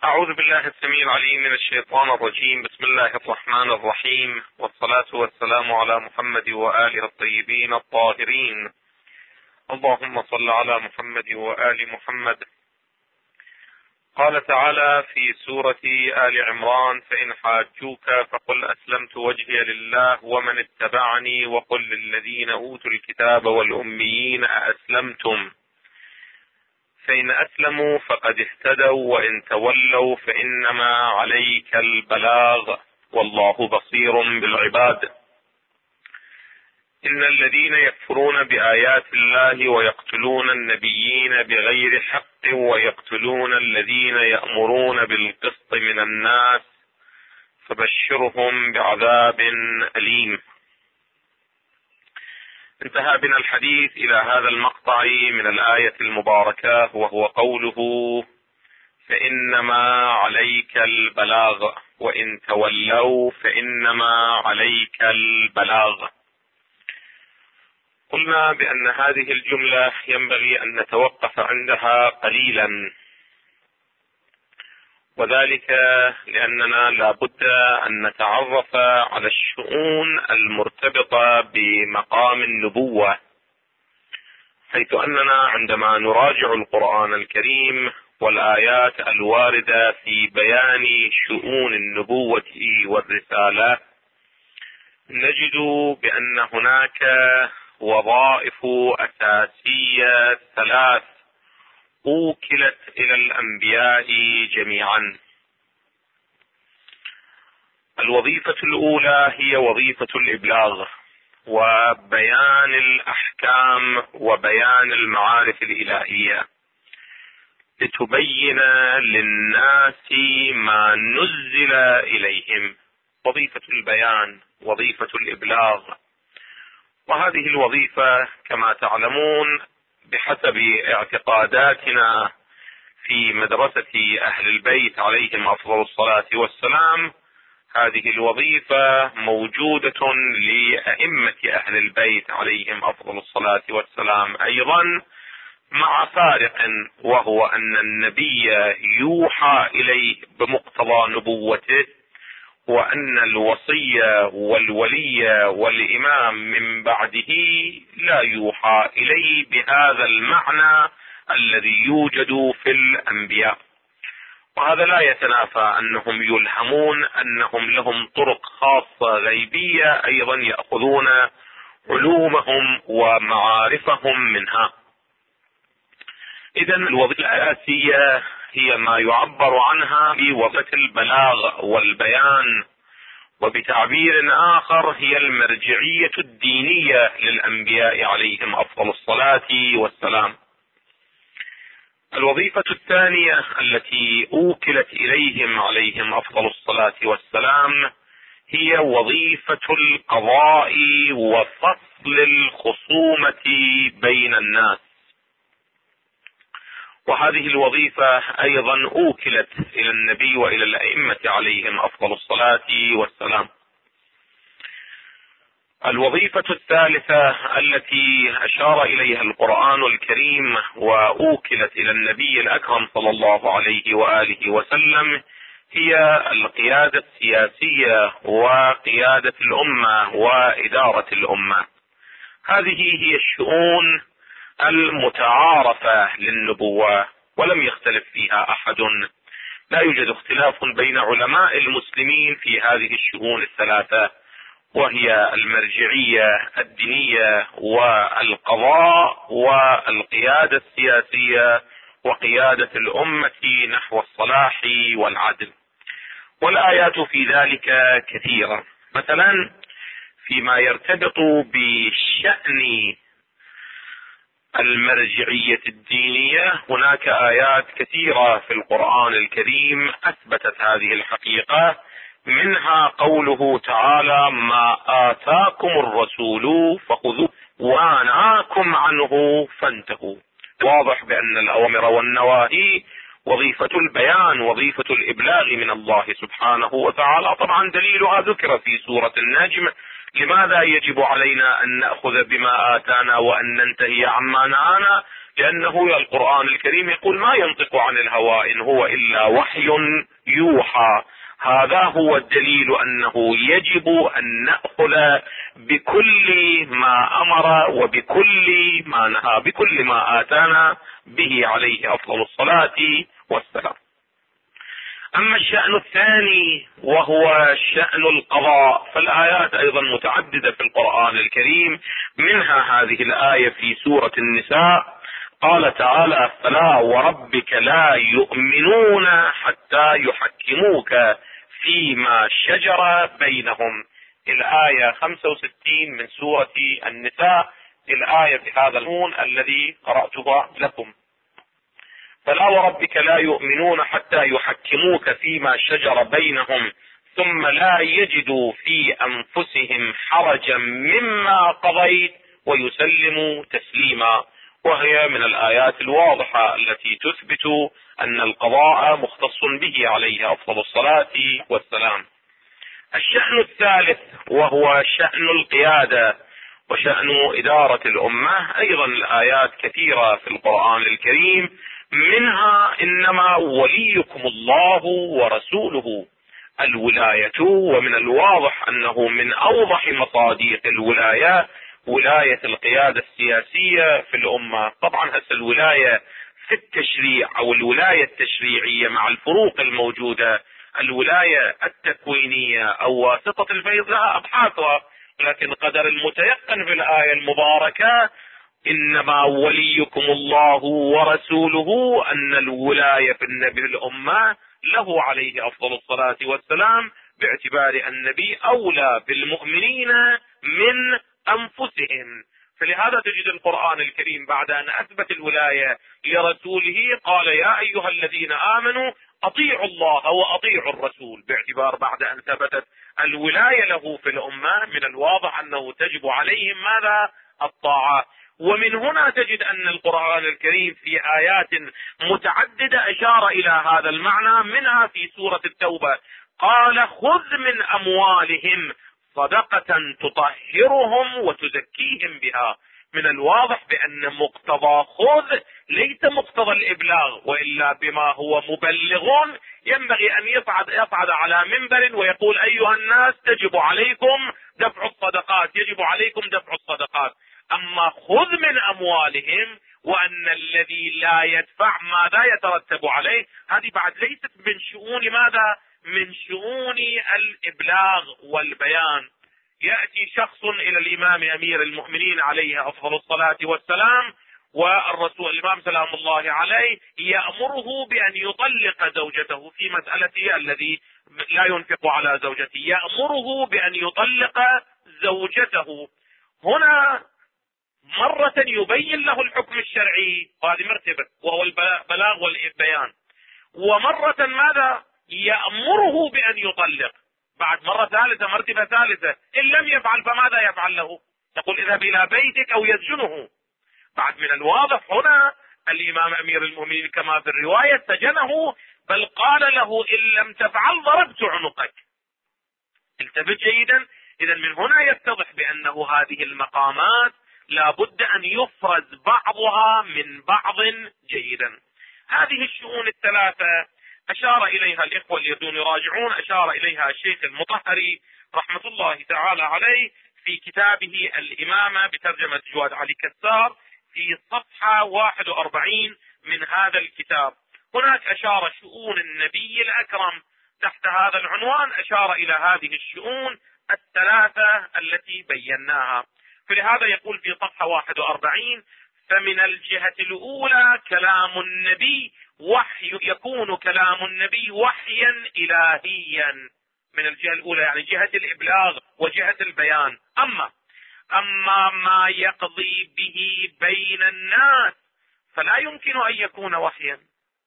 أعوذ بالله السميع العليم من الشيطان الرجيم. بسم الله الرحمن الرحيم، والصلاة والسلام على محمد وآله الطيبين الطاهرين. اللهم صل على محمد وآل محمد. قال تعالى في سورة آل عمران: فإن حاجوك فقل أسلمت وجهي لله ومن اتبعني وقل للذين أوتوا الكتاب والأميين أأسلمتم فإن أسلموا فقد اهتدوا وإن تولوا فإنما عليك البلاغ والله بصير بالعباد. إن الذين يكفرون بآيات الله ويقتلون النبيين بغير حق ويقتلون الذين يأمرون بالقسط من الناس فبشرهم بعذاب أليم. انتهى بنا الحديث إلى هذا المقطع من الآية المباركة، وهو قوله: فإنما عليك البلاغ وإن تولوا فإنما عليك البلاغ. قلنا بأن هذه الجملة ينبغي أن نتوقف عندها قليلا، وذلك لأننا لا بد أن نتعرف على الشؤون المرتبطة بمقام النبوة، حيث أننا عندما نراجع القرآن الكريم والآيات الواردة في بيان شؤون النبوة والرسالة نجد بأن هناك وظائف أساسية ثلاث أوكلت إلى الأنبياء جميعا. الوظيفة الأولى هي وظيفة الإبلاغ وبيان الأحكام وبيان المعارف الإلهية، لتبين للناس ما نزل إليهم. وظيفة البيان، وظيفة الإبلاغ. وهذه الوظيفة كما تعلمون بحسب اعتقاداتنا في مدرسة أهل البيت عليهم أفضل الصلاة والسلام، هذه الوظيفة موجودة لأئمة أهل البيت عليهم أفضل الصلاة والسلام أيضا، مع فارق، وهو أن النبي يوحى إليه بمقتضى نبوته، وأن الوصي والولي والإمام من بعده لا يوحى إليه بهذا المعنى الذي يوجد في الأنبياء. وهذا لا يتنافى أنهم يلهمون، أنهم لهم طرق خاصة غيبية أيضا يأخذون علومهم ومعارفهم منها. إذن الوظيفة الأساسية هي ما يعبر عنها بوظيفة البلاغ والبيان، وبتعبير آخر هي المرجعية الدينية للأنبياء عليهم أفضل الصلاة والسلام. الوظيفة الثانية التي أوكلت إليهم عليهم أفضل الصلاة والسلام هي وظيفة القضاء وفصل الخصومة بين الناس، وهذه الوظيفة أيضا أوكلت إلى النبي وإلى الأئمة عليهم أفضل الصلاة والسلام. الوظيفة الثالثة التي أشار إليها القرآن الكريم وأوكلت إلى النبي الأكرم صلى الله عليه وآله وسلم هي القيادة السياسية وقيادة الأمة وإدارة الأمة. هذه هي الشؤون المتعارفة للنبوة ولم يختلف فيها أحد. لا يوجد اختلاف بين علماء المسلمين في هذه الشؤون الثلاثة، وهي المرجعية الدينية والقضاء والقيادة السياسية وقيادة الأمة نحو الصلاح والعدل. والآيات في ذلك كثيرة. مثلا فيما يرتبط بشأن المرجعية الدينية هناك آيات كثيرة في القرآن الكريم أثبتت هذه الحقيقة، منها قوله تعالى: ما آتاكم الرسول فخذوه ونهاكم عنه فانتهوا. واضح بأن الأوامر والنواهي وظيفة البيان، وظيفة الإبلاغ من الله سبحانه وتعالى. طبعا دليلها ذكر في سورة النجم. لماذا يجب علينا أن نأخذ بما آتانا وأن ننتهي عما نهانا؟ لأنه القرآن الكريم يقول ما ينطق عن الهوى إن هو إلا وحي يوحى. هذا هو الدليل أنه يجب أن نأخذ بكل ما أمر وبكل ما نهى، بكل ما آتانا به عليه أفضل الصلاة والسلام. أما الشأن الثاني وهو شأن القضاء، فالآيات أيضا متعددة في القرآن الكريم، منها هذه الآية في سورة النساء، قال تعالى: فلا وربك لا يؤمنون حتى يحكموك فيما شجر بينهم. الآية 65 من سورة النساء، الآية بهذا اللون الذي قرأتها لكم: فلا وربك لا يؤمنون حتى يحكموك فيما شجر بينهم ثم لا يجدوا في أنفسهم حرجا مما قضيت ويسلموا تسليما. وهي من الآيات الواضحة التي تثبت أن القضاء مختص به عليه أفضل الصلاة والسلام. الشأن الثالث وهو شأن القيادة وشأن إدارة الأمة، أيضا الآيات كثيرة في القرآن الكريم، منها: إنما وليكم الله ورسوله. الولاية، ومن الواضح أنه من أوضح مصادق الولاية ولاية القيادة السياسية في الأمة. طبعا هسه الولاية في التشريع أو الولاية التشريعية مع الفروق الموجودة، الولاية التكوينية أو واسطة الفيض لها أبحاثها، لكن قدر المتيقن في الآية المباركة: إنما وليكم الله ورسوله، أن الولاية في النبي الأمة له عليه أفضل الصلاة والسلام، باعتبار النبي أولى بالمؤمنين من أنفسهم. فلهذا تجد القرآن الكريم بعد أن أثبت الولاية لرسوله قال: يا أيها الذين آمنوا أطيعوا الله وأطيعوا الرسول، باعتبار بعد أن ثبتت الولاية له في الأمة من الواضح أنه تجب عليهم ماذا؟ الطاعة. ومن هنا تجد أن القرآن الكريم في آيات متعددة أشار إلى هذا المعنى، منها في سورة التوبة قال: خذ من أموالهم صدقة تطهرهم وتزكيهم بها. من الواضح بأن مقتضى خذ ليس مقتضى الإبلاغ، وإلا بما هو مبلغ ينبغي أن يصعد على منبر ويقول: أيها الناس تجب عليكم دفع الصدقات، يجب عليكم دفع الصدقات. أما خذ من أموالهم، وأن الذي لا يدفع ماذا يترتب عليه، هذه بعد ليست من شؤون ماذا؟ من شؤون الإبلاغ والبيان. يأتي شخص إلى الإمام أمير المؤمنين عليه أفضل الصلاة والسلام، والرسول الإمام سلام الله عليه يأمره بأن يطلق زوجته في مسألته الذي لا ينفق على زوجته، يأمره بأن يطلق زوجته. هنا مرة يبين له الحكم الشرعي، وهذه مرتبة وهو البلاغ والبيان، ومرة ماذا؟ يأمره بأن يطلق. بعد مرة ثالثة، مرتبة ثالثة، إن لم يفعل فماذا يفعل له؟ يقول: اذهب إلى بيتك أو يسجنه. بعد من الواضح هنا الإمام أمير المؤمنين كما في الرواية سجنه، بل قال له: إن لم تفعل ضربت عنقك. التفت جيدا. إذا من هنا يتضح بأنه هذه المقامات لا بد أن يفرز بعضها من بعض جيدا. هذه الشؤون الثلاثة أشار إليها الإخوة الذين يراجعون، أشار إليها الشيخ المطهري رحمة الله تعالى عليه في كتابه الإمامة بترجمة جواد علي كسار في صفحة 41 من هذا الكتاب. هناك أشار شؤون النبي الأكرم تحت هذا العنوان، أشار إلى هذه الشؤون الثلاثة التي بيناها. فلهذا يقول في صفحة 41: فمن الجهة الأولى كلام النبي وحي، يكون كلام النبي وحيا إلهيا. من الجهة الأولى يعني جهة الإبلاغ وجهة البيان. أما ما يقضي به بين الناس فلا يمكن أن يكون وحيا.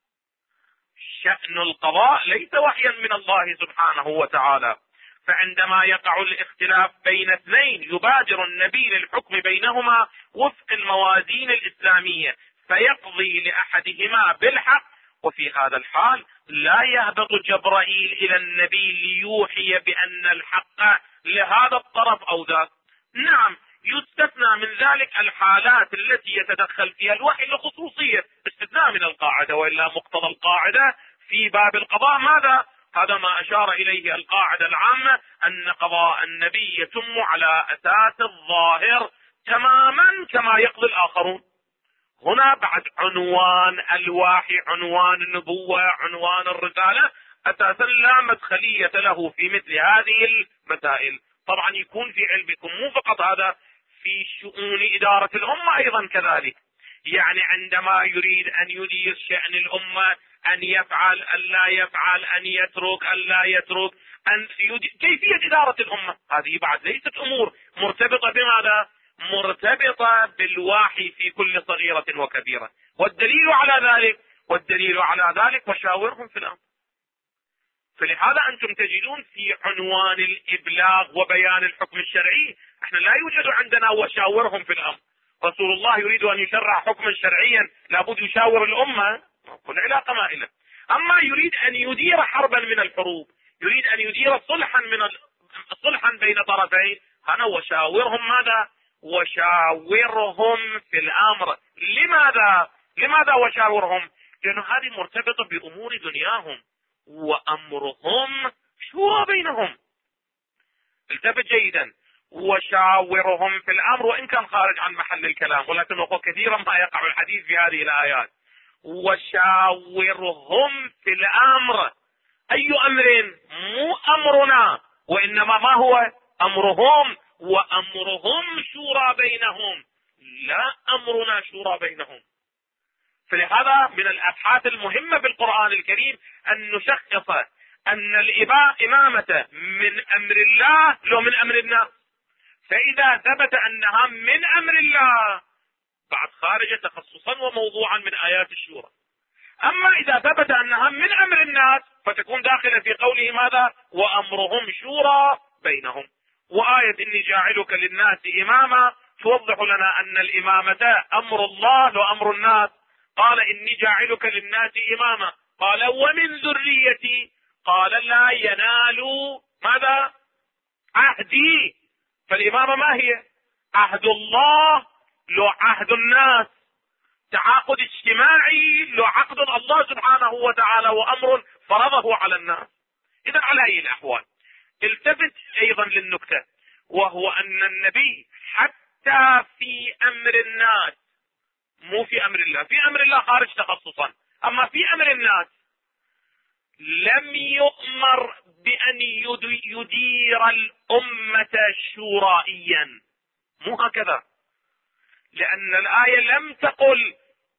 شأن القضاء ليس وحيا من الله سبحانه وتعالى، فعندما يقع الاختلاف بين اثنين يبادر النبي للحكم بينهما وفق الموازين الإسلامية، فيقضي لأحدهما بالحق، وفي هذا الحال لا يهبط جبرائيل إلى النبي ليوحي بأن الحق لهذا الطرف أو ذاك. نعم يستثنى من ذلك الحالات التي يتدخل فيها الوحي لخصوصية، استثناء من القاعدة، وإلا مقتضى القاعدة في باب القضاء ماذا؟ هذا ما أشار إليه القاعدة العامة، أن قضاء النبي يتم على أساس الظاهر تماما كما يقضي الآخرون. هنا بعد عنوان الوحي، عنوان النبوة، عنوان الرسالة، أساسا لا مدخلية له في مثل هذه المسائل. طبعا يكون في علمكم مو فقط هذا، في شؤون إدارة الأمة أيضا كذلك. يعني عندما يريد أن يدير شأن الأمة، أن يفعل، أن لا يفعل، أن يترك، أن لا يترك، كيفية إدارة الأمة، هذه بعد ليست أمور مرتبطة بماذا؟ مرتبطة بالوحي في كل صغيرة وكبيرة. والدليل على ذلك وشاورهم في الأمر. فلهذا أنتم تجدون في عنوان الإبلاغ وبيان الحكم الشرعي، احنا لا يوجد عندنا وشاورهم في الأمر. رسول الله يريد أن يشرع حكما شرعيا لابد يشاور الأمة، كل علاقة ما إله. أما يريد أن يدير حربا من الحروب، يريد أن يدير صلحا بين طرفين، أنا وشاورهم ماذا؟ وشاورهم في الأمر. لماذا وشاورهم؟ لأنه هذه مرتبطة بأمور دنياهم، وأمرهم شورى بينهم. التفت جيدا، وشاورهم في الأمر، وإن كان خارج عن محل الكلام، ولكن كثيرا ما يقع الحديث في هذه الآيات. وشاورهم في الأمر، أي أمر؟ مو أمرنا، وإنما ما هو؟ أمرهم، وأمرهم شورى بينهم، لا أمرنا شورى بينهم. فلهذا من الأبحاث المهمة بالقرآن الكريم أن نشخص أن الإمامة من أمر الله لو من أمر الناس. فإذا ثبت أنها من أمر الله بعد خارج تخصصا وموضوعا من آيات الشورى. أما إذا ثبت أنها من أمر الناس فتكون داخلة في قوله ماذا؟ وأمرهم شورى بينهم. وآية إني جاعلك للناس إماما توضح لنا أن الإمامة أمر الله وأمر الناس. قال إني جاعلك للناس إماما، قال ومن ذريتي، قال لا ينال ماذا؟ عهدي. فالإمامة ما هي؟ عهد الله لو عهد الناس، تعاقد اجتماعي لو عقد الله سبحانه وتعالى، وأمر فرضه على الناس. إذا على أي الأحوال التفت أيضا للنكتة، وهو أن النبي حتى في أمر الناس، مو في أمر الله، في أمر الله خارج تخصصا، أما في أمر الناس لم يؤمر بأن يدير الأمة شورائيا، مو هكذا، لأن الآية لم تقل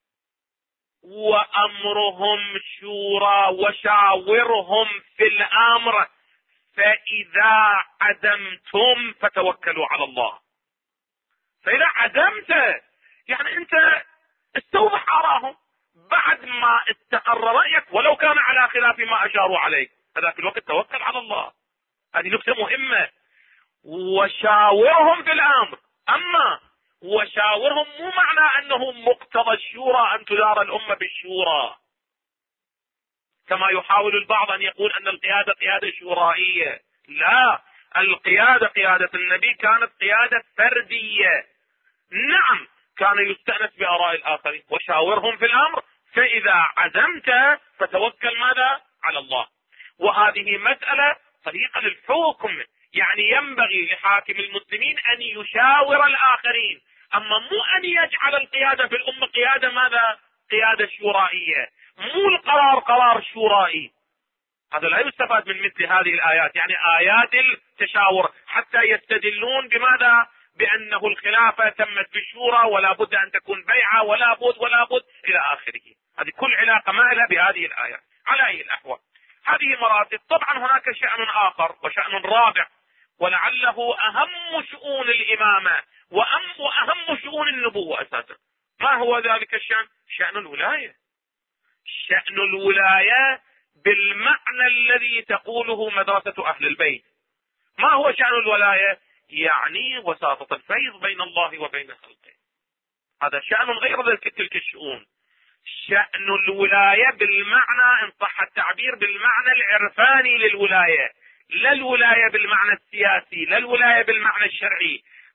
وأمرهم شورى وشاورهم في الأمر فإذا عزمتم فتوكلوا على الله. فإذا عزمت يعني أنت استوضح آراءهم بعد ما استقر رأيك، ولو كان على خلاف ما أشاروا عليك، هذاك الوقت توكل على الله. هذه نكتة مهمة. وشاورهم في الأمر، أما وشاورهم مو معنى أنه مقتضى الشورى أن تدار الأمة بالشورى، كما يحاول البعض أن يقول أن القيادة قيادة شورائية. لا، القيادة قيادة النبي كانت قيادة فردية. نعم كان يستأنس بآراء الآخرين، وشاورهم في الأمر فإذا عزمت فتوكل ماذا؟ على الله. وهذه مسألة طريقة للحكم، يعني ينبغي لحاكم المسلمين أن يشاور الآخرين، أما مو أن يجعل القيادة في الأمة قيادة ماذا؟ قيادة شورائية، مو القرار قرار شورائي. هذا لا يستفاد من مثل هذه الآيات، يعني آيات التشاور، حتى يستدلون بماذا؟ بأنه الخلافة تمت بالشورى ولا بد أن تكون بيعة ولا بد إلى آخره. هذه كل علاقة ما لها بهذه الآيات. على أي الأحوال هذه مراتب. طبعا هناك شأن آخر وشأن رابع، ولعله أهم شؤون الإمامة وأهم شؤون النبوة أساسا. ما هو ذلك الشأن؟ شأن الولاية. شأن الولاية بالمعنى الذي تقوله مدرسة أهل البيت. ما هو شأن الولاية؟ يعني وساطة الفيض بين الله وبين خلقه. هذا شأن غير تلك الشؤون. شأن الولاية بالمعنى إن صح التعبير بالمعنى العرفاني للولاية، لا الولاية بالمعنى السياسي، لا الولاية بالمعنى الشرعي.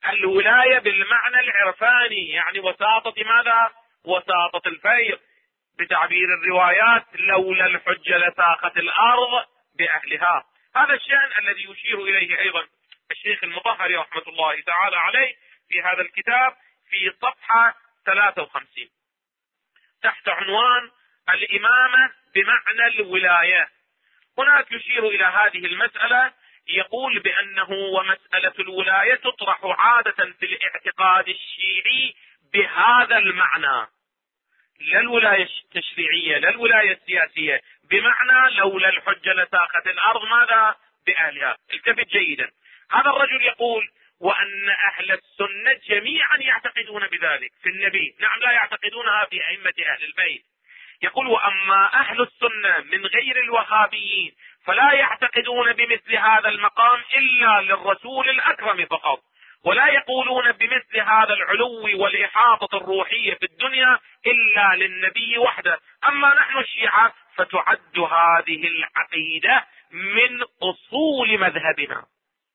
الولاية بالمعنى العرفاني، يعني وساطة ماذا؟ وساطة الفيض. بتعبير الروايات لولا الحجة لساقت الأرض بأهلها. هذا الشأن الذي يشير إليه أيضا الشيخ المطهري رحمة الله تعالى عليه في هذا الكتاب في صفحة 53 تحت عنوان الإمامة بمعنى الولاية. هناك يشير إلى هذه المسألة، يقول بأنه ومسألة الولاية تطرح عادة في الاعتقاد الشيعي بهذا المعنى، لا الولاية التشريعية لا الولاية السياسية، بمعنى لولا الحجة لساقت الأرض ماذا؟ بأهلها. التفت جيدا، هذا الرجل يقول وأن أهل السنة جميعا يعتقدون بذلك في النبي، نعم لا يعتقدونها في أئمة أهل البيت. يقول وأما أهل السنة من غير الوهابيين فلا يعتقدون بمثل هذا المقام إلا للرسول الأكرم فقط، ولا يقولون بمثل هذا العلو والإحاطة الروحية في الدنيا إلا للنبي وحده. أما نحن الشيعة فتعد هذه العقيدة من أصول مذهبنا.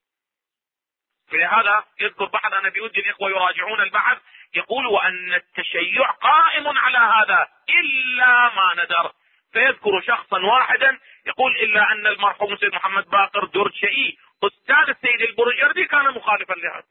فلهذا يذكر بعض، أنا بودي الإخوة يراجعون البحث، يقول وأن التشيع قائم على هذا إلا ما ندر، فيذكر شخصا واحدا يقول إلا أن المرحوم سيد محمد باقر درشئي أستاذ السيد البرجردي كان مخالفا لهذا.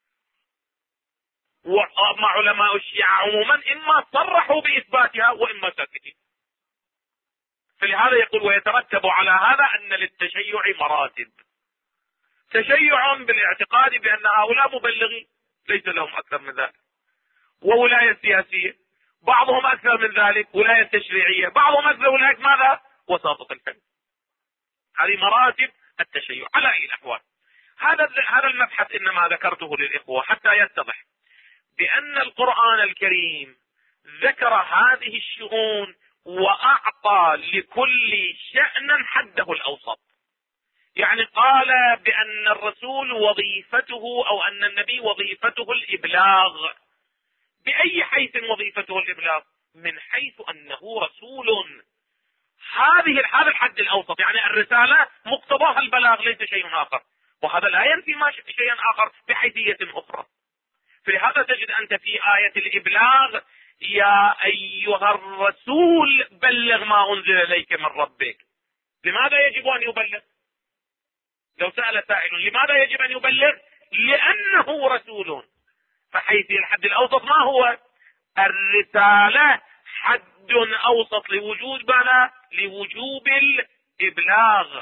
ومع علماء الشيعة عموما إما صرحوا بإثباتها وإما ساكتين. فلهذا يقول ويترتب على هذا أن للتشيع مراتب: تشيع بالاعتقاد بأن هؤلاء مبلغين ليس لهم أكثر من ذلك، وولاية سياسية، بعضهم أكثر من ذلك ولاية تشريعية، بعضهم أكثر ولاية ماذا؟ وساطة الفن. هذه مراتب التشيع على أي الأحوال. هذا المبحث إنما ذكرته للإخوة حتى يتضح بأن القرآن الكريم ذكر هذه الشؤون وأعطى لكل شأن حده الأوسط. يعني قال بأن الرسول وظيفته أو أن النبي وظيفته الإبلاغ. بأي حيث وظيفته الإبلاغ؟ من حيث أنه رسول. هذا الحد الأوسط، يعني الرسالة مقتضاها البلاغ ليس شيء آخر، وهذا لا ينفي ما شيئا آخر بحيثية أخرى. فلهذا تجد أنت في آية الإبلاغ يا أيها الرسول بلغ ما أنزل إليك من ربك. لماذا يجب أن يبلغ؟ لو سأل سائل لماذا يجب أن يبلغ؟ لأنه رسول. فحيث الحد الأوسط ما هو؟ الرسالة حد أوسط لوجوب الإبلاغ.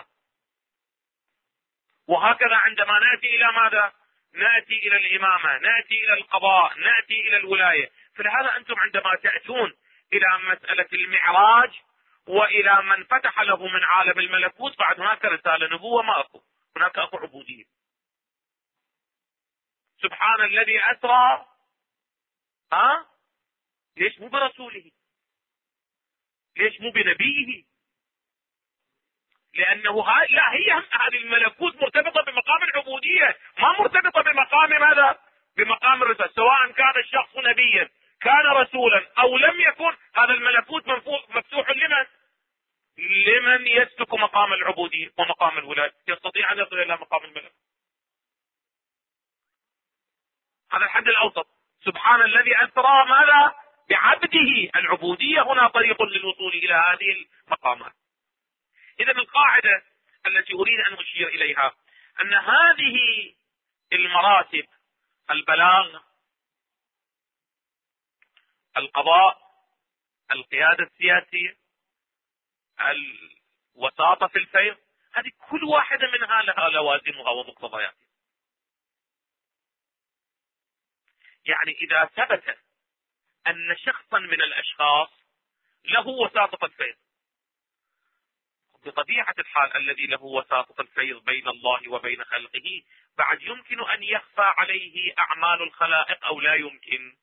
وهكذا عندما نأتي إلى ماذا؟ نأتي إلى الإمامة، نأتي إلى القضاء، نأتي إلى الولاية. فلهذا أنتم عندما تأتون إلى مسألة المعراج وإلى من فتح له من عالم الملكوت، بعد هناك رسالة نبوة ما أكو، هناك أكو عبودية. سبحان الذي أسرى، ليش مو برسوله؟ ليش مو بنبيه؟ لأنه لا، هي هذه الملكوت مرتبطة بمقام العبودية، ما مرتبطة بمقام ماذا؟ بمقام الرسالة. سواء كان الشخص نبيا كان رسولا أو لم يكن، هذا الملكوت مفتوح لمن يسلك مقام العبودية ومقام الولاية، يستطيع أن يصل إلى مقام الملك. هذا الحد الأوسط. سبحان الذي أسرى ماذا؟ بعبده. العبودية هنا طريق للوصول إلى هذه المقامات. إذا القاعدة التي أريد أن أشير إليها أن هذه المراتب: البلاغ، القضاء، القيادة السياسية، الوساطة في الفيض، هذه كل واحدة منها لها لوازمها ومقتضياتها. يعني إذا ثبت أن شخصا من الأشخاص له وساطة الفيض، بطبيعة الحال الذي له وساطة الفيض بين الله وبين خلقه بعد يمكن أن يخفى عليه أعمال الخلائق أو لا يمكن.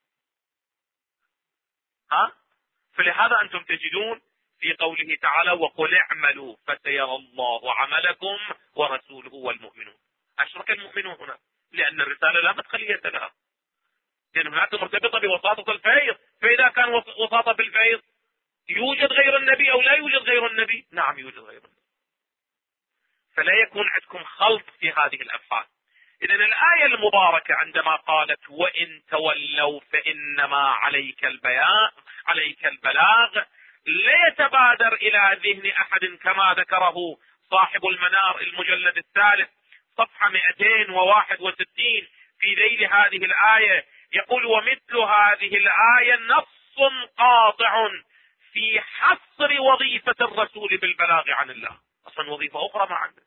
فلهذا أنتم تجدون في قوله تعالى: وقل اعملوا فسيرى الله عملكم ورسوله والمؤمنون. أشرك المؤمنون هنا لأن الرسالة لا مدخلية لها، لأن هناك مرتبطة بوساطة الفيض. فإذا كان وساطة بالفيض يوجد غير النبي أو لا يوجد غير النبي؟ نعم يوجد غير النبي. فلا يكون عندكم خلط في هذه الأبحاث. إذن الآية المباركة عندما قالت وإن تولوا فإنما عليك البلاغ لا يتبادر إلى ذهن أحد كما ذكره صاحب المنار المجلد الثالث صفحة 261 في ذيل هذه الآية، يقول ومثل هذه الآية نص قاطع في حصر وظيفة الرسول بالبلاغ عن الله. أصلا وظيفة أخرى ما عنده،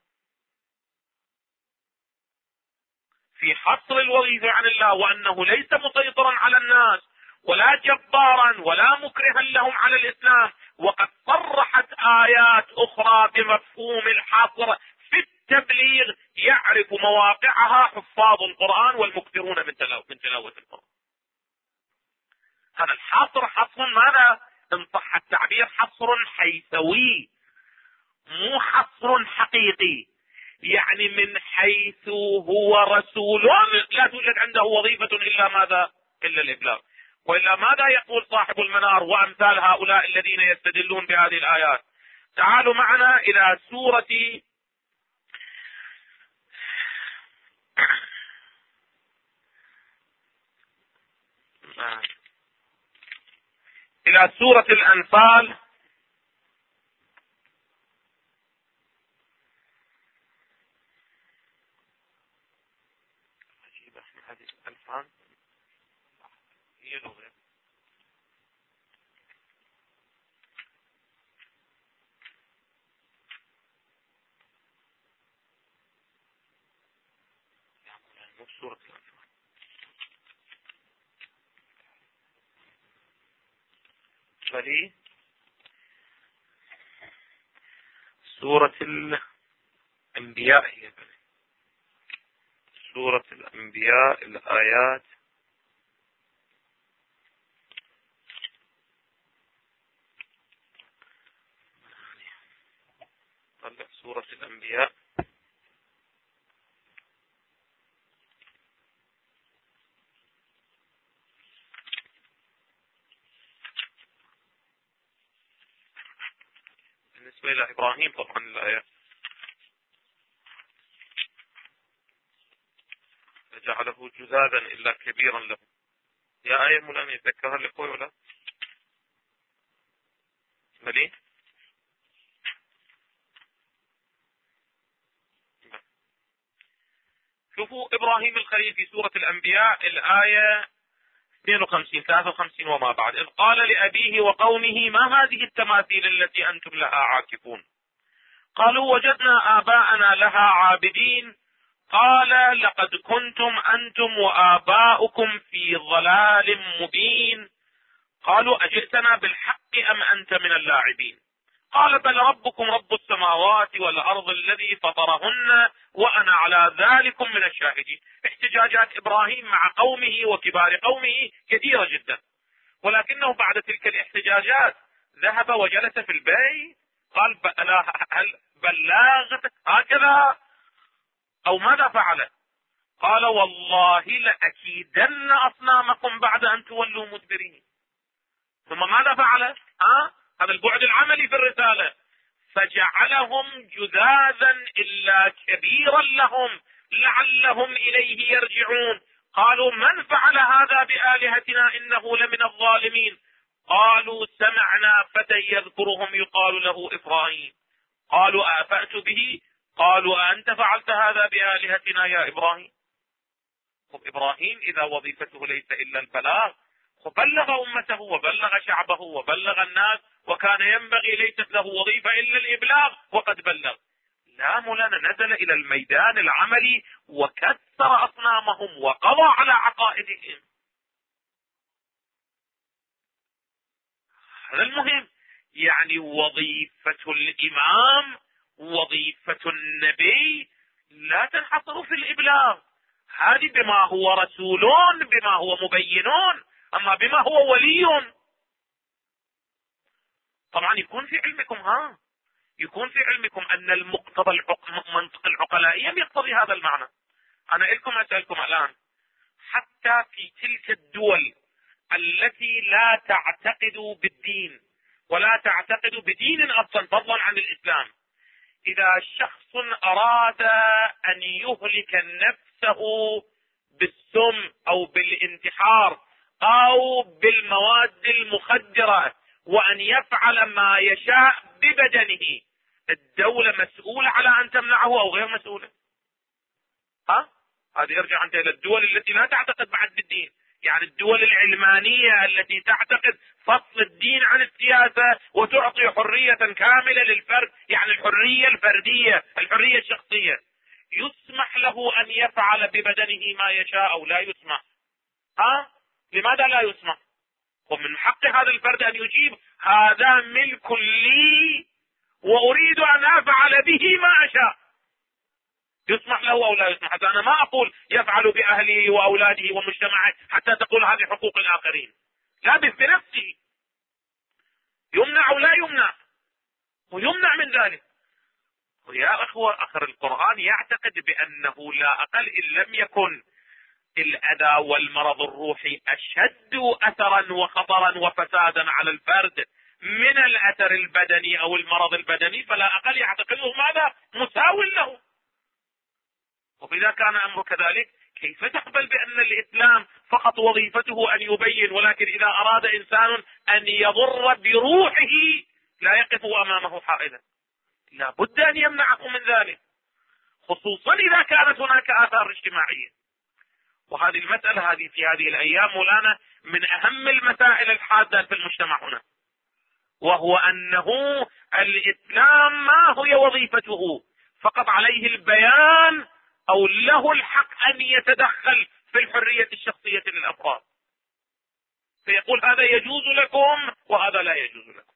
في حصر الوظيفة عن الله، وأنه ليس مسيطرا على الناس ولا جبارا ولا مكرها لهم على الإسلام. وقد صرحت آيات أخرى بمفهوم الحصر في التبليغ يعرف مواقعها حفاظ القرآن والمكثرون من تلاوة القرآن. هذا الحصر حصر ماذا؟ إن صح التعبير حصر حيثوي، مو حصر حقيقي، يعني من حيث هو رسول لا توجد عنده وظيفة إلا ماذا؟ إلا الإبلاغ. وإلا ماذا يقول صاحب المنار وأمثال هؤلاء الذين يستدلون بهذه الآيات؟ تعالوا معنا إلى سورة الأنفال. سورة الأنفال فلي سورة الأنبياء، هي سورة الأنبياء الآيات طلع سورة الأنبياء بالنسبة إلى إبراهيم طبعا الآية فجعله جذاذا إلا كبيرا له. يا آية مولانا يتذكرها لأخوي ولا مليه؟ شوفوا إبراهيم الخليل في سورة الأنبياء الآية 52 53 وما بعد، إذ قال لأبيه وقومه ما هذه التماثيل التي أنتم لها عاكفون؟ قالوا وجدنا آباءنا لها عابدين. قال لقد كنتم أنتم وآباؤكم في ضلال مبين. قالوا أجئتنا بالحق أم أنت من اللاعبين؟ قال بل ربكم رب السماوات والأرض الذي فطرهن وأنا على ذلك من الشاهدين. احتجاجات إبراهيم مع قومه وكبار قومه كثيرة جدا، ولكنه بعد تلك الاحتجاجات ذهب وجلس في البيت قال هل بلغت هكذا أو ماذا فعل؟ قال والله لأكيدن أصنامكم بعد أن تولوا مدبرين. ثم ماذا فعل؟ هذا البعد العملي في الرسالة، فجعلهم جذاذا إلا كبيرا لهم لعلهم إليه يرجعون. قالوا من فعل هذا بآلهتنا إنه لمن الظالمين. قالوا سمعنا فتى يذكرهم يقال له إبراهيم. قالوا أفأت به؟ قالوا أنت فعلت هذا بآلهتنا يا إبراهيم؟ إبراهيم إذا وظيفته ليس إلا البلاغ فبلغ أمته وبلغ شعبه وبلغ الناس، وكان ينبغي ليست له وظيفة إلا الإبلاغ وقد بلغ. لا مولانا نزل إلى الميدان العملي وكسر أصنامهم وقضى على عقائدهم. هذا المهم. يعني وظيفة الإمام وظيفة النبي لا تنحصر في الإبلاغ، هذه بما هو رسولون بما هو مبينون، أما بما هو ولي طبعا يكون في علمكم يكون في علمكم أن المقتضى منطق العقلائية يقتضي هذا المعنى. أنا أسألكم الآن حتى في تلك الدول التي لا تعتقد بالدين ولا تعتقد بدين أصلا فضلا عن الإسلام، إذا شخص أراد أن يهلك نفسه بالسم أو بالانتحار أو بالمواد المخدرة وأن يفعل ما يشاء ببدنه، الدولة مسؤولة على أن تمنعه أو غير مسؤولة؟ هذه يرجع أنت إلى الدول التي لا تعتقد بعد بالدين، يعني الدول العلمانية التي تعتقد فصل الدين عن السياسة وتعطي حرية كاملة للفرد، يعني الحرية الفردية، الحرية الشخصية. يسمح له أن يفعل ببدنه ما يشاء أو لا يسمح؟ لماذا لا يسمح؟ ومن حق هذا الفرد أن يجيب هذا ملك لي وأريد أن أفعل به ما أشاء. يسمح له أو لا يسمح؟ أنا ما أقول يفعل بأهله وأولاده ومجتمعه حتى تقول هذه حقوق الآخرين، لا، بنفسه يمنع أو لا يمنع، ويمنع من ذلك. ويا أخوة، آخر القرآن يعتقد بأنه لا أقل إن لم يكن الأذى والمرض الروحي أشد أثرا وخطرا وفسادا على الفرد من الأثر البدني أو المرض البدني، فلا أقل يعتقده ماذا؟ مساو له. وإذا كان أمر كذلك كيف تقبل بأن الإسلام فقط وظيفته أن يبين، ولكن إذا أراد إنسان أن يضر بروحه لا يقف أمامه حائلا، لا بد أن يمنعه من ذلك، خصوصا إذا كانت هناك آثار اجتماعية. وهذه المسألة هذه في هذه الأيام مولانا من أهم المسائل الحادة في المجتمع هنا، وهو أنه الإسلام ما هي وظيفته؟ فقط عليه البيان أو له الحق أن يتدخل في الحرية الشخصية للأفراد، فيقول هذا يجوز لكم وهذا لا يجوز لكم.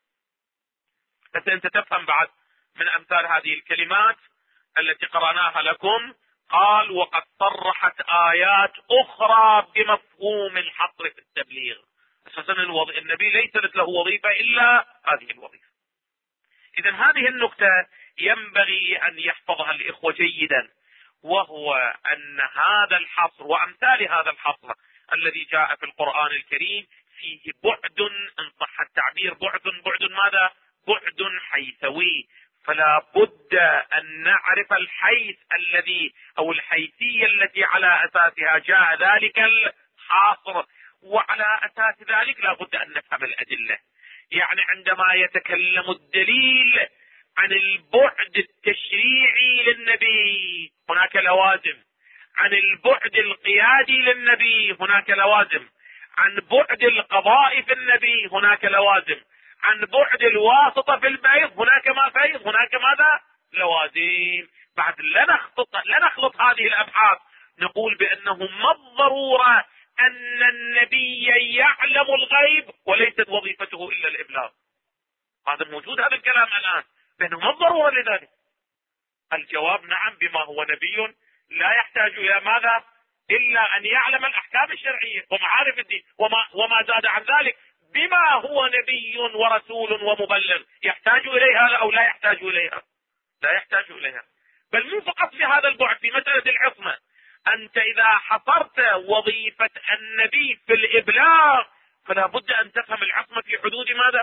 بس أنت تفهم بعد من أمثال هذه الكلمات التي قرأناها لكم، قال وقد صرحت آيات أخرى بمفهوم الحصر في التبليغ. أساسا النبي ليست له وظيفة إلا هذه الوظيفة. إذن هذه النقطة ينبغي أن يحفظها الإخوة جيدا، وهو أن هذا الحصر وأمثال هذا الحصر الذي جاء في القرآن الكريم فيه بعد، إن صح التعبير بعد ماذا؟ بعد حيثوي. فلا بد أن نعرف الحيث الذي أو الحيثية التي على أساسها جاء ذلك الحصر، وعلى أساس ذلك لا بد أن نفهم الأدلة. يعني عندما يتكلم الدليل عن البعد التشريعي للنبي هناك لوازم، عن البعد القيادي للنبي هناك لوازم، عن بعد القضاء في النبي هناك لوازم، عن بعد الواسطة في البيض هناك ماذا؟ لوازم. بعد لا نخلط هذه الأبحاث، نقول بأنه ما الضرورة أن النبي يعلم الغيب وليست وظيفته إلا الإبلاغ. هذا موجود هذا الكلام الآن، بأنه ما الضرورة لذلك؟ الجواب نعم، بما هو نبي لا يحتاج إلى ماذا؟ إلا أن يعلم الأحكام الشرعية ومعارف الدين، وما زاد عن ذلك بما هو نبي ورسول ومبلغ. يحتاج إليها أو لا يحتاج إليها؟ لا يحتاج إليها. بل مو فقط في هذا البعد، في مسألة العصمة أنت إذا حصرت وظيفة النبي في الإبلاغ فلا بد أن تفهم العصمة في حدود ماذا؟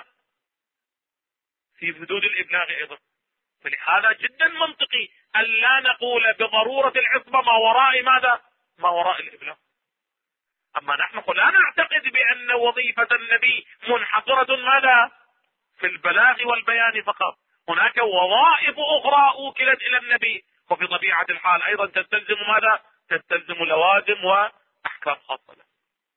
في حدود الإبلاغ أيضا. فلهذا جدا منطقي أن لا نقول بضرورة العصمة ما وراء ماذا؟ ما وراء الإبلاغ. أما نحن لا نعتقد بأن وظيفة النبي منحصرة ماذا؟ في البلاغ والبيان فقط. هناك وظائف أخرى أوكلت إلى النبي، وفي طبيعة الحال أيضا تستلزم ماذا؟ تستلزم لوازم وأحكام خاصة له.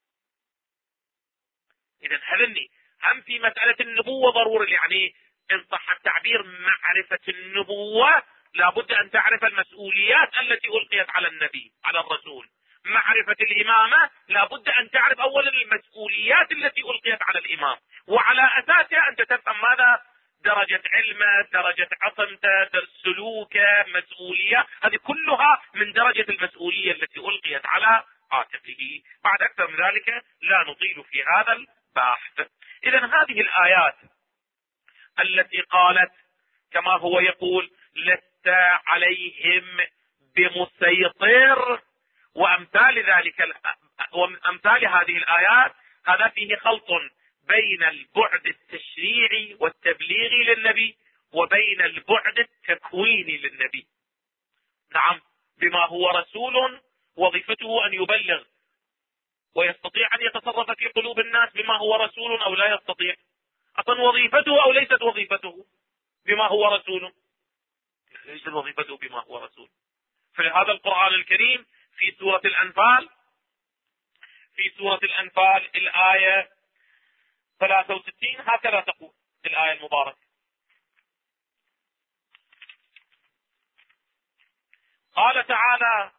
إذن هذني هم في مسألة النبوة ضروري، يعني إن صح التعبير معرفة النبوة لابد أن تعرف المسؤوليات التي ألقيت على النبي على الرسول. معرفة الإمامة لابد أن تعرف أولا المسؤوليات التي ألقيت على الإمام، وعلى أساسها أنت تفهم ماذا؟ درجة علمه، درجة عصمته، سلوكه، مسؤولية، هذه كلها من درجة المسؤولية التي ألقيت على عاتقه. بعد أكثر من ذلك لا نطيل في هذا البحث. إذن هذه الآيات التي قالت كما هو يقول لست عليهم بمسيطر وأمثال هذه الآيات، هذا فيه خلط بين البعد التشريعي والتبليغي للنبي وبين البعد التكويني للنبي. نعم، بما هو رسول وظيفته أن يبلغ، ويستطيع أن يتصرف في قلوب الناس بما هو رسول أو لا يستطيع. أصلا وظيفته أو ليست وظيفته بما هو رسول؟ ليست وظيفته بما هو رسول. فلهذا القرآن الكريم في سورة الأنفال الآية 63 هكذا تقول الآية المباركة: قال تعالى: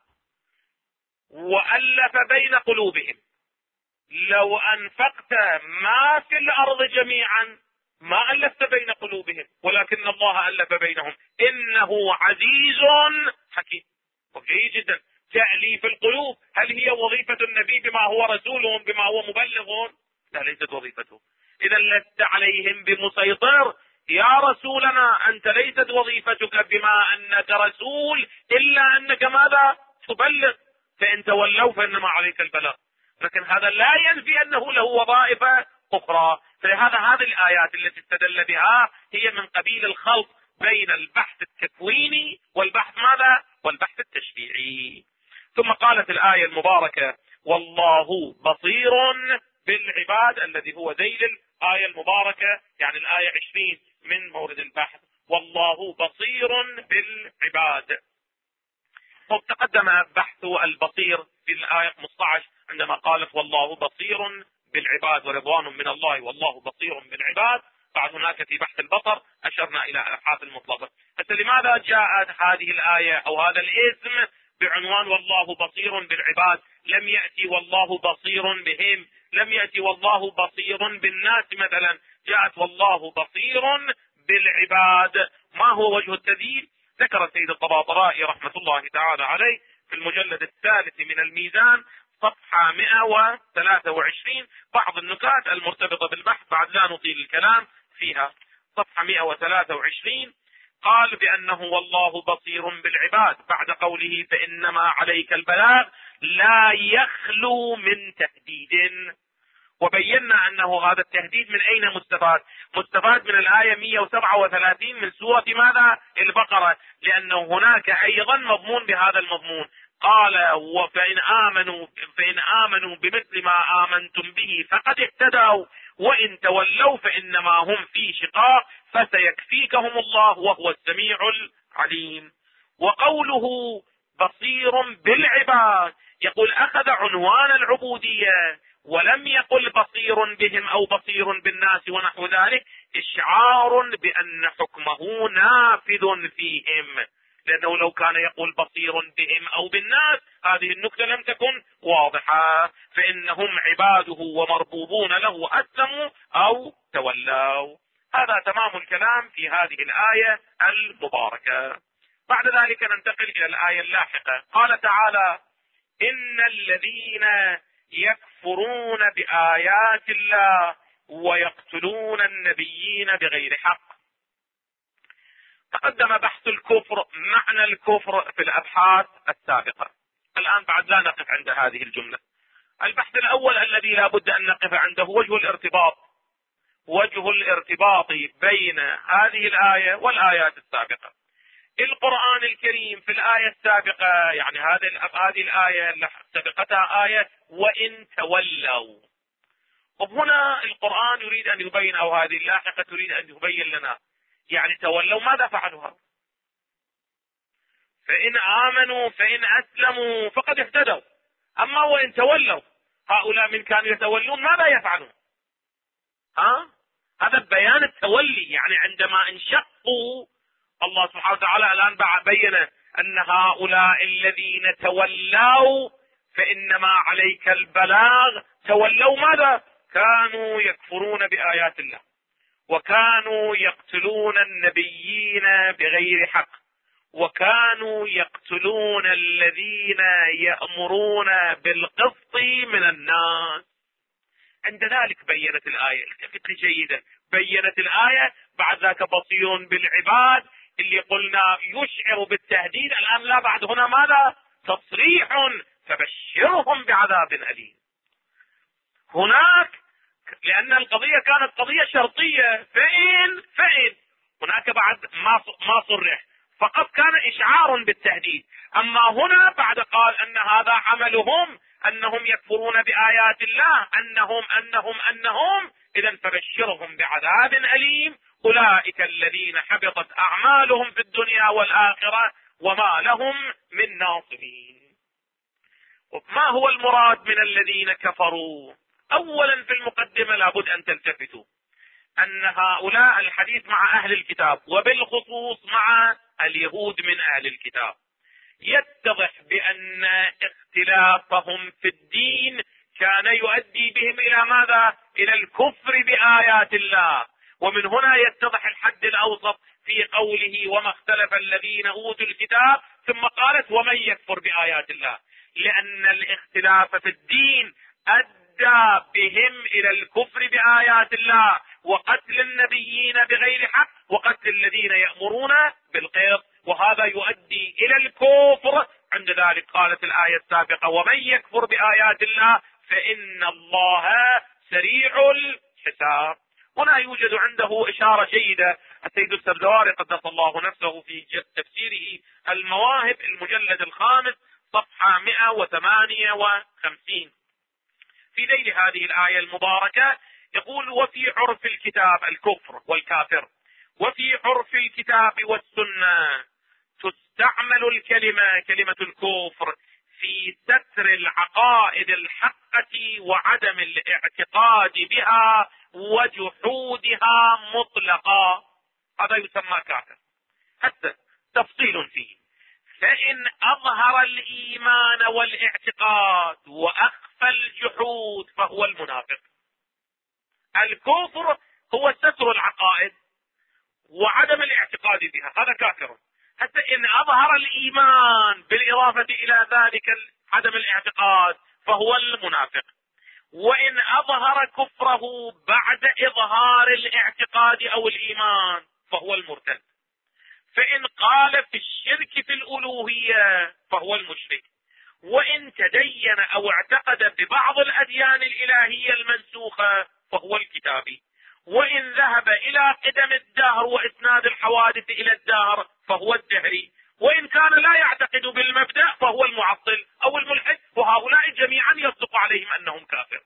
وألف بين قلوبهم لو أنفقت ما في الأرض جميعا ما ألفت بين قلوبهم ولكن الله ألف بينهم إنه عزيز حكيم. وجيد جدا. تأليف القلوب هل هي وظيفة النبي بما هو رسول بما هو مبلغ؟ لا، ليست وظيفته. إذا لست عليهم بمسيطر يا رسولنا، أنت ليست وظيفتك بما أنك رسول إلا أنك ماذا؟ تبلغ. فإن تولوا فإنما عليك البلاغ. لكن هذا لا ينفي أنه له وظائف أخرى. فلهذا هذه الآيات التي استدل بها هي من قبيل الخلط بين البحث التكويني والبحث ماذا؟ والبحث التشريعي. ثم قالت الآية المباركة: والله بصير بالعباد، الذي هو ذيل الآية المباركة، يعني الآية 20 من مورد البحث. والله بصير بالعباد. تقدم بحث البصير في الآية 15 عندما قالت والله بصير بالعباد ورضوان من الله والله بصير بالعباد. بعد هناك في بحث البصر أشرنا إلى الأبحاث المطلقة. حتى لماذا جاءت هذه الآية أو هذا الاسم بعنوان والله بصير بالعباد؟ لم يأتي والله بصير بهم، لم يأتي والله بصير بالناس مثلا، جاءت والله بصير بالعباد. ما هو وجه التدليل؟ ذكر السيد الطباطبائي رحمة الله تعالى عليه في المجلد الثالث من الميزان صفحة 123 بعض النكات المرتبطة بالبحث، بعد لا نطيل الكلام فيها. صفحة 123 قال بأنه والله بصير بالعباد بعد قوله فإنما عليك البلاغ لا يخلو من تهديد. وبينا أنه هذا التهديد من أين مستفاد؟ مستفاد من الآية 137 من سورة ماذا؟ البقرة، لأنه هناك أيضا مضمون بهذا المضمون. قال فإن آمنوا بمثل ما آمنتم به فقد اهتدوا وإن تولوا فإنما هم في شقاق فسيكفيكهم الله وهو السميع العليم. وقوله بصير بالعباد يقول أخذ عنوان العبودية ولم يقل بصير بهم أو بصير بالناس ونحو ذلك، إشعار بأن حكمه نافذ فيهم، لأنه لو كان يقول بصير بهم أو بالناس هذه النكتة لم تكن واضحة، فإنهم عباده ومربوبون له أسلموا أو تولوا. هذا تمام الكلام في هذه الآية المباركة. بعد ذلك ننتقل إلى الآية اللاحقة. قال تعالى: إن الذين يكفرون بآيات الله ويقتلون النبيين بغير حق. تقدم بحث الكفر، معنى الكفر في الأبحاث السابقة. الآن بعد لا نقف عند هذه الجملة. البحث الأول الذي لا بد أن نقف عنده وجه الارتباط بين هذه الآية والآيات السابقة. القرآن الكريم في الآية السابقة، يعني هذه الآية اللي سبقتها آية وإن تولوا، وهنا القرآن يريد أن يبين، أو هذه اللاحقة تريد أن يبين لنا يعني تولوا ماذا فعلوا. فإن آمنوا فإن أسلموا فقد اهتدوا، أما وإن تولوا هؤلاء من كانوا يتولون ماذا يفعلون؟ هذا بيان التولي، يعني عندما انشقوا الله سبحانه وتعالى الآن بين أن هؤلاء الذين تولوا فإنما عليك البلاغ، تولوا ماذا؟ كانوا يكفرون بآيات الله وكانوا يقتلون النبيين بغير حق وكانوا يقتلون الذين يأمرون بالقسط من الناس. عند ذلك بينت الآية، التفت جيدا، بينت الآية بعد ذاك بصير بالعباد اللي قلنا يشعر بالتهديد. الآن لا، بعد هنا ماذا؟ تصريح فبشرهم بعذاب أليم. هناك لأن القضية كانت قضية شرطية، فإن هناك بعد ما صرح، فقط كان إشعار بالتهديد. أما هنا بعد قال أن هذا عملهم، أنهم يكفرون بآيات الله، أنهم إذا فبشرهم بعذاب أليم، أولئك الذين حبطت أعمالهم في الدنيا والآخرة وما لهم من ناصرين. ما هو المراد من الذين كفروا؟ أولا في المقدمة لابد أن تلتفتوا أن هؤلاء الحديث مع أهل الكتاب، وبالخصوص مع اليهود من أهل الكتاب، يتضح بأن اختلافهم في الدين كان يؤدي بهم إلى ماذا؟ إلى الكفر بآيات الله. ومن هنا يتضح الحد الأوسط في قوله وما اختلف الذين أوتوا الكتاب، ثم قالت ومن يكفر بآيات الله، لأن الاختلاف في الدين أدى بهم إلى الكفر بآيات الله وقتل النبيين بغير حق وقتل الذين يأمرون بالقسط، وهذا يؤدي إلى الكفر. عند ذلك قالت الآية السابقة ومن يكفر بآيات الله فإن الله سريع الحساب. هنا يوجد عنده إشارة جيدة السيد السبزواري قدس الله نفسه في تفسيره المواهب المجلد 5 صفحة 158 في ذيل هذه الآية المباركة، يقول وفي عرف الكتاب الكفر والكافر، وفي عرف الكتاب والسنة تستعمل كلمة الكفر في ستر العقائد الحقة وعدم الاعتقاد بها وجحودها مطلقا، هذا يسمى كافر. حتى تفصيل فيه، فإن أظهر الإيمان والاعتقاد وأخفى الجحود فهو المنافق. الكفر هو ستر العقائد وعدم الاعتقاد بها، هذا كافر. حتى إن أظهر الإيمان بالإضافة إلى ذلك عدم الاعتقاد فهو المنافق. وإن أظهر كفره بعد إظهار الاعتقاد أو الإيمان فهو المرتد. فإن قال في الشرك في الألوهية فهو المشرك. وإن تدين أو اعتقد ببعض الأديان الإلهية المنسوخة فهو الكتابي. وإن ذهب إلى قدم الدهر وإسناد الحوادث إلى الدهر فهو الدهري. وإن كان لا يعتقد بالمبدأ فهو المعطل أو الملحد، وهؤلاء جميعا يصدق عليهم أنهم كافر.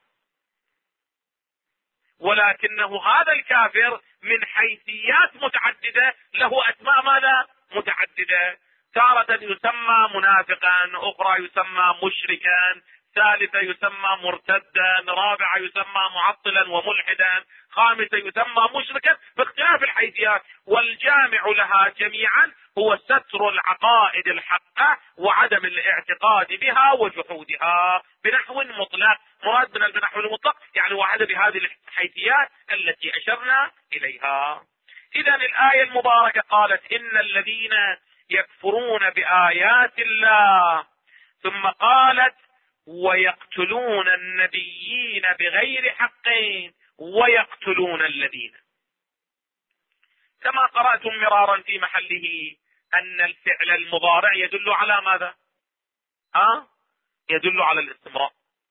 ولكنه هذا الكافر من حيثيات متعددة له أسماء ماذا؟ متعددة. تارة يسمى منافقا، أخرى يسمى مشركا، ثالثة يسمى مرتدا، رابعة يسمى معطلا وملحدا، خامسة يسمى مشركا، باختلاف الحيثيات. والجامع لها جميعا هو ستر العقائد الحقة وعدم الاعتقاد بها وجحودها بنحو مطلق. مراد من النحو المطلق يعني وعد بهذه الحيثيات التي أشرنا إليها. إذن الآية المباركة قالت إن الذين يكفرون بآيات الله، ثم قالت ويقتلون النبيين بغير حق ويقتلون الذين، كما قرأتم مرارا في محله أن الفعل المضارع يدل على ماذا؟ يدل على الاستمرار.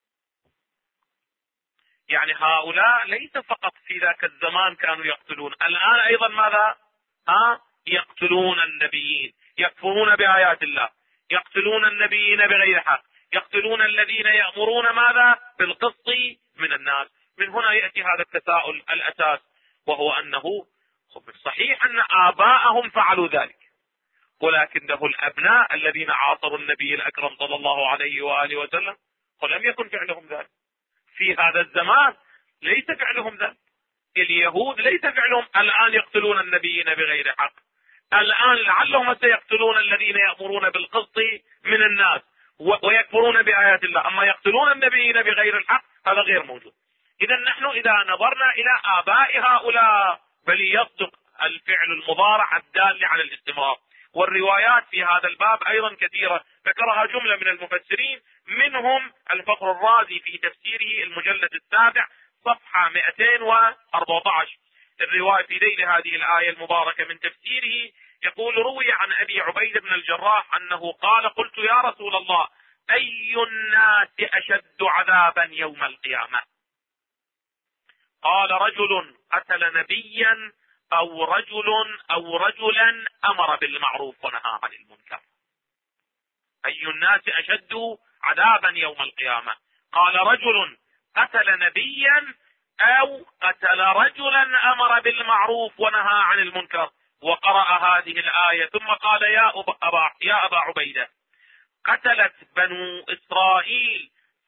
يعني هؤلاء ليس فقط في ذاك الزمان كانوا يقتلون، الآن أيضا ماذا؟ يقتلون النبيين، يكفرون بآيات الله، يقتلون النبيين بغير حق، يقتلون الذين يأمرون ماذا؟ بالقسط من الناس. من هنا يأتي هذا التساؤل الأساس، وهو أنه صحيح أن آباءهم فعلوا ذلك، ولكنه الأبناء الذين عاصروا النبي الأكرم صلى الله عليه وآله وسلم ولم يكن فعلهم ذلك. في هذا الزمان ليس فعلهم ذلك. اليهود ليس فعلهم الآن يقتلون النبيين بغير حق، الآن لعلهم سيقتلون الذين يأمرون بالقسط من الناس ويكفرون بآيات الله، أما يقتلون النبيين بغير الحق هذا غير موجود. إذا نحن إذا نظرنا إلى آباء هؤلاء بل يصدق الفعل المضارع الدال على الاستمرار. والروايات في هذا الباب أيضا كثيرة، ذكرها جملة من المفسرين، منهم الفخر الرازي في تفسيره المجلد 7 صفحة 214. الرواية في ذيل هذه الآية المباركة من تفسيره يقول روي عن أبي عبيد بن الجراح أنه قال قلت يا رسول الله أي الناس أشد عذابا يوم القيامة؟ قال رجل قتل نبيا أو رجلا أمر بالمعروف ونهى عن المنكر. أي الناس أشد عذابا يوم القيامة؟ قال رجل قتل نبيا أو قتل رجلا أمر بالمعروف ونهى عن المنكر. وقرأ هذه الآية ثم قال يا أبا عبيدة قتلت بنو إسرائيل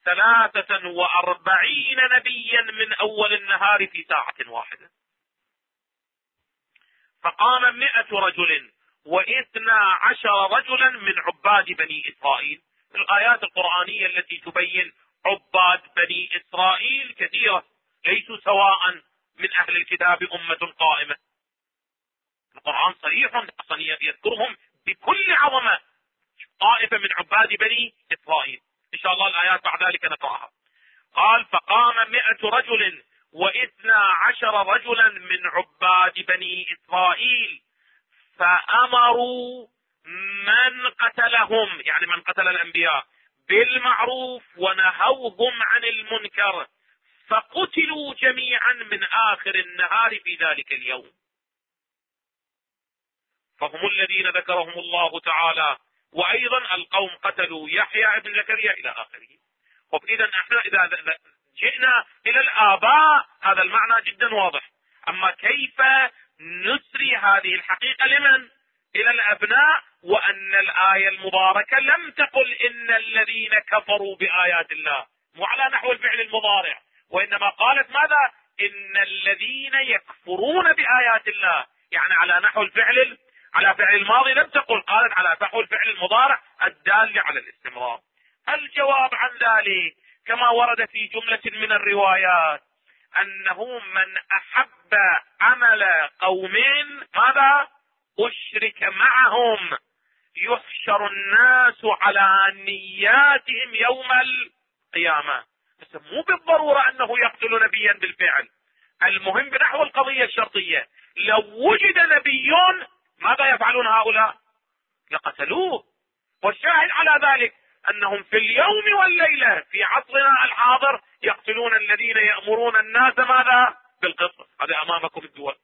43 نبيا من أول النهار في ساعة واحدة، فقام 100 رجل و12 رجلا من عباد بني إسرائيل. الآيات القرآنية التي تبين عباد بني إسرائيل كثيرة، ليسوا سواء من أهل الكتاب أمة قائمة. القرآن صريح أصلا يذكرهم بكل عظمة، طائفة من عباد بني إسرائيل. إن شاء الله الآيات بعد ذلك نقرأها. قال فقام 100 رجل و12 رجلا من عباد بني إسرائيل فأمروا من قتلهم، يعني من قتل الأنبياء، بالمعروف ونهوهم عن المنكر، فقتلوا جميعا من آخر النهار في ذلك اليوم. فهم الذين ذكرهم الله تعالى. وأيضا القوم قتلوا يحيى ابن زكريا إلى آخره. إذا احنا إذا جئنا إلى الآباء هذا المعنى جدا واضح. أما كيف نسري هذه الحقيقة لمن؟ إلى الأبناء. وأن الآية المباركة لم تقل إن الذين كفروا بآيات الله، مو على نحو الفعل المضارع، وإنما قالت ماذا؟ إن الذين يكفرون بآيات الله، يعني على نحو الفعل، على فعل الماضي لم تقل، قالت على نحو الفعل المضارع الدال على الاستمرار. الجواب عن ذلك كما ورد في جملة من الروايات أنه من أحب عمل قوم ماذا؟ أشرك معهم، يحشر الناس على نياتهم يوم القيامة. بس مو بالضرورة أنه يقتل نبيا بالفعل، المهم بنحو القضية الشرطية. لو وجد نبي ماذا يفعلون هؤلاء؟ يقتلوه. والشاهد على ذلك أنهم في اليوم والليلة في عصرنا الحاضر يقتلون الذين يأمرون الناس ماذا؟ بالقسط. هذا أمامكم الدول.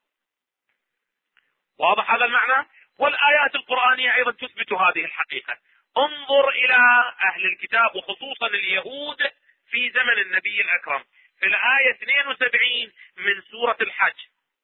واضح هذا المعنى؟ والآيات القرآنية أيضا تثبت هذه الحقيقة. انظر إلى أهل الكتاب وخصوصا اليهود في زمن النبي الأكرم في الآية 72 من سورة الحج.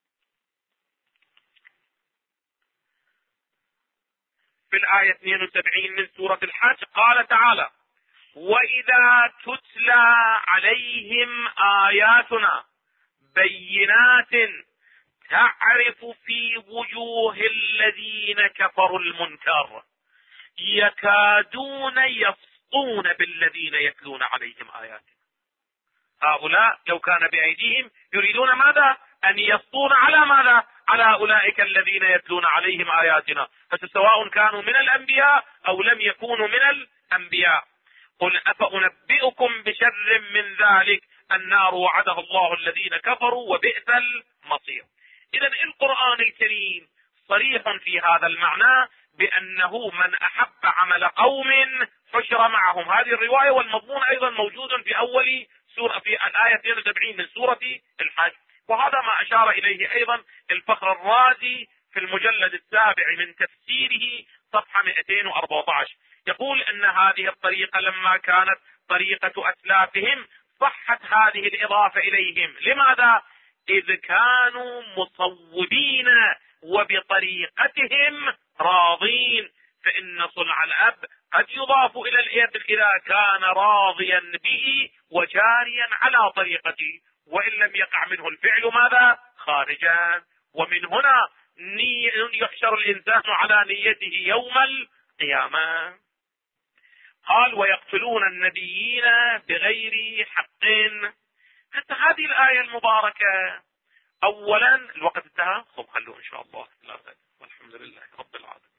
في الآية 72 من سورة الحج قال تعالى: وإذا تتلى عليهم آياتنا بينات تعرف في وجوه الذين كفروا المنكر يكادون يسطون بالذين يتلون عليهم آياتنا. هؤلاء لو كان بأيديهم يريدون ماذا؟ أن يسطون على ماذا؟ على أولئك الذين يتلون عليهم آياتنا، فسواء كانوا من الأنبياء أو لم يكونوا من الأنبياء. قل أفأنبئكم بشر من ذلك النار وعدها الله الذين كفروا وبئس المصير. إذا القرآن الكريم صريح في هذا المعنى بأنه من أحب عمل قوم حشر معهم. هذه الرواية والمضمون أيضا موجود في أول سورة في الآية 72 من سورة الحج. وهذا ما أشار إليه أيضا الفخر الرازي في المجلد 7 من تفسيره صفحة 214. يقول أن هذه الطريقة لما كانت طريقة أسلافهم صحت هذه الإضافة إليهم. لماذا؟ إذ كانوا مصوبين وبطريقتهم راضين. فإن صنع الأب قد يضاف إلى الابن إذا كان راضيا به وجاريا على طريقته، وإن لم يقع منه الفعل ماذا؟ خارجا. ومن هنا يحشر الإنسان على نيته يوم القيامة. قال: ويقتلون النبيين بغير حق. حتى هذه الآية المباركة أولا الوقت انتهى، خلوا إن شاء الله. والحمد لله رب العالمين.